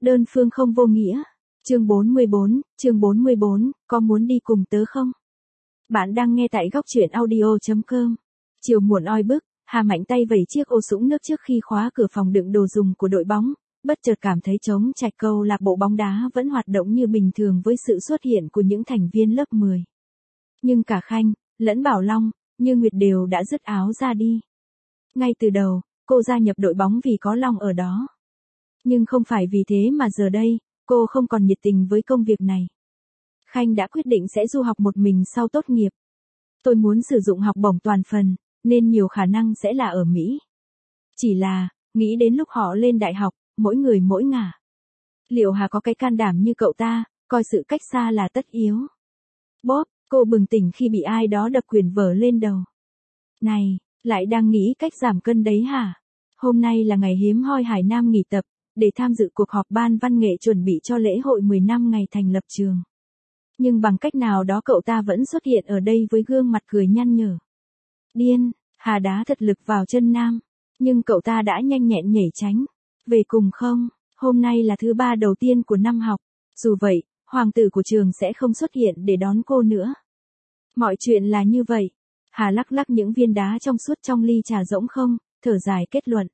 Đơn phương không vô nghĩa. Chương 44, có muốn đi cùng tớ không? Bạn đang nghe tại góc truyện audio.com. Chiều muộn oi bức, Hà mạnh tay vẩy chiếc ô sũng nước trước khi khóa cửa phòng đựng đồ dùng của đội bóng, bất chợt cảm thấy trống trạch câu lạc bộ bóng đá vẫn hoạt động như bình thường với sự xuất hiện của những thành viên lớp 10. Nhưng cả Khanh, lẫn Bảo Long, Như Nguyệt đều đã dứt áo ra đi. Ngay từ đầu, cô gia nhập đội bóng vì có Long ở đó. Nhưng không phải vì thế mà giờ đây, cô không còn nhiệt tình với công việc này. Khanh đã quyết định sẽ du học một mình sau tốt nghiệp. Tôi muốn sử dụng học bổng toàn phần, nên nhiều khả năng sẽ là ở Mỹ. Chỉ là, nghĩ đến lúc họ lên đại học, mỗi người mỗi ngả. Liệu Hà có cái can đảm như cậu ta, coi sự cách xa là tất yếu? Bob, cô bừng tỉnh khi bị ai đó đập quyển vở lên đầu. Này, lại đang nghĩ cách giảm cân đấy hả? Hôm nay là ngày hiếm hoi Hải Nam nghỉ tập, để tham dự cuộc họp ban văn nghệ chuẩn bị cho lễ hội 10 năm ngày thành lập trường. Nhưng bằng cách nào đó cậu ta vẫn xuất hiện ở đây với gương mặt cười nhăn nhở. Điên, Hà đá thật lực vào chân Nam, nhưng cậu ta đã nhanh nhẹn nhảy tránh. Về cùng không, hôm nay là thứ ba đầu tiên của năm học, dù vậy, hoàng tử của trường sẽ không xuất hiện để đón cô nữa. Mọi chuyện là như vậy. Hà lắc lắc những viên đá trong suốt trong ly trà rỗng không, thở dài kết luận.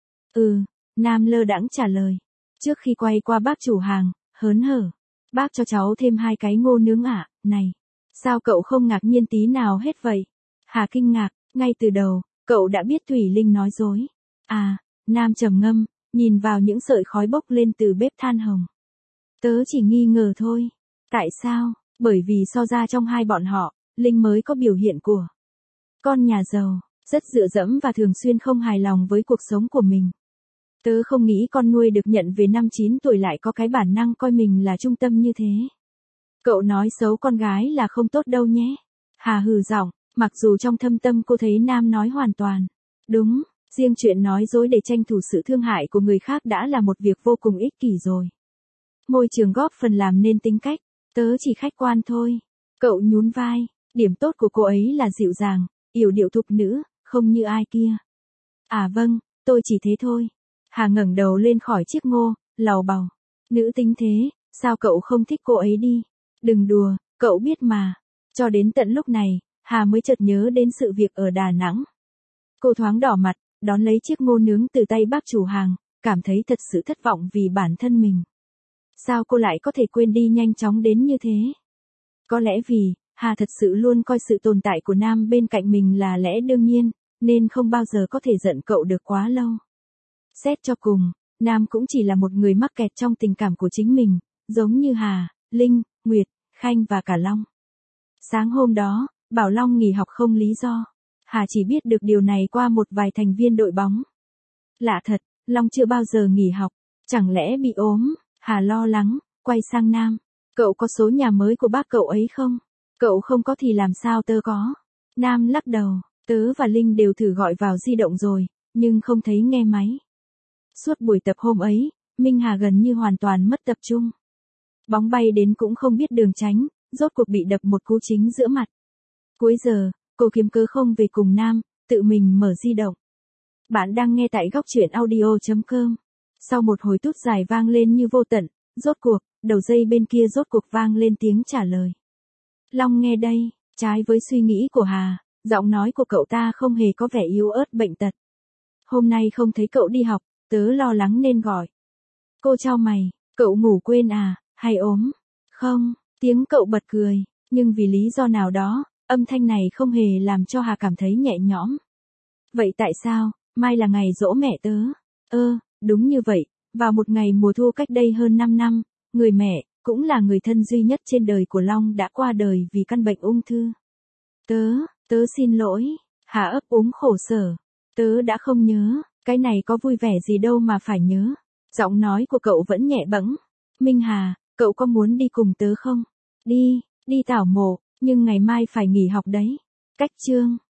Nam lơ đãng trả lời. Trước khi quay qua bác chủ hàng, hớn hở. Bác cho cháu thêm 2 cái ngô nướng ạ, này. Sao cậu không ngạc nhiên tí nào hết vậy? Hà kinh ngạc, ngay từ đầu, cậu đã biết Thủy Linh nói dối. À, Nam trầm ngâm, nhìn vào những sợi khói bốc lên từ bếp than hồng. Tớ chỉ nghi ngờ thôi. Tại sao? Bởi vì so ra trong hai bọn họ, Linh mới có biểu hiện của con nhà giàu, rất dựa dẫm và thường xuyên không hài lòng với cuộc sống của mình. Tớ không nghĩ con nuôi được nhận về năm 9 tuổi lại có cái bản năng coi mình là trung tâm như thế. Cậu nói xấu con gái là không tốt đâu nhé. Hà hừ giọng, mặc dù trong thâm tâm cô thấy Nam nói hoàn toàn đúng, riêng chuyện nói dối để tranh thủ sự thương hại của người khác đã là một việc vô cùng ích kỷ rồi. Môi trường góp phần làm nên tính cách, tớ chỉ khách quan thôi. Cậu nhún vai, điểm tốt của cô ấy là dịu dàng, yểu điệu thục nữ, không như ai kia. À vâng, tôi chỉ thế thôi. Hà ngẩng đầu lên khỏi chiếc ngô, lầu bầu. Nữ tính thế, sao cậu không thích cô ấy đi? Đừng đùa, cậu biết mà. Cho đến tận lúc này, Hà mới chợt nhớ đến sự việc ở Đà Nẵng. Cô thoáng đỏ mặt, đón lấy chiếc ngô nướng từ tay bác chủ hàng, cảm thấy thật sự thất vọng vì bản thân mình. Sao cô lại có thể quên đi nhanh chóng đến như thế? Có lẽ vì, Hà thật sự luôn coi sự tồn tại của Nam bên cạnh mình là lẽ đương nhiên, nên không bao giờ có thể giận cậu được quá lâu. Xét cho cùng, Nam cũng chỉ là một người mắc kẹt trong tình cảm của chính mình, giống như Hà, Linh, Nguyệt, Khanh và cả Long. Sáng hôm đó, Bảo Long nghỉ học không lý do. Hà chỉ biết được điều này qua một vài thành viên đội bóng. Lạ thật, Long chưa bao giờ nghỉ học, chẳng lẽ bị ốm? Hà lo lắng, quay sang Nam. Cậu có số nhà mới của bác cậu ấy không? Cậu không có thì làm sao tớ có? Nam lắc đầu, tớ và Linh đều thử gọi vào di động rồi, nhưng không thấy nghe máy. Suốt buổi tập hôm ấy, Minh Hà gần như hoàn toàn mất tập trung. Bóng bay đến cũng không biết đường tránh, rốt cuộc bị đập một cú chính giữa mặt. Cuối giờ, cô kiếm cớ không về cùng Nam, tự mình mở di động. Bạn đang nghe tại góc truyện audio.com. Sau một hồi tút dài vang lên như vô tận, rốt cuộc, đầu dây bên kia rốt cuộc vang lên tiếng trả lời. Long nghe đây, trái với suy nghĩ của Hà, giọng nói của cậu ta không hề có vẻ yếu ớt bệnh tật. Hôm nay không thấy cậu đi học, tớ lo lắng nên gọi. Cô chau mày, cậu ngủ quên à, hay ốm? Không, tiếng cậu bật cười, nhưng vì lý do nào đó, âm thanh này không hề làm cho Hà cảm thấy nhẹ nhõm. Vậy tại sao, mai là ngày giỗ mẹ tớ? Đúng như vậy, vào một ngày mùa thu cách đây hơn 5 năm, người mẹ, cũng là người thân duy nhất trên đời của Long đã qua đời vì căn bệnh ung thư. Tớ xin lỗi, Hà ấp úng khổ sở. Tớ đã không nhớ, cái này có vui vẻ gì đâu mà phải nhớ. Giọng nói của cậu vẫn nhẹ bẫng. Minh Hà, cậu có muốn đi cùng tớ không? Đi tảo mộ, nhưng ngày mai phải nghỉ học đấy. Cách chương.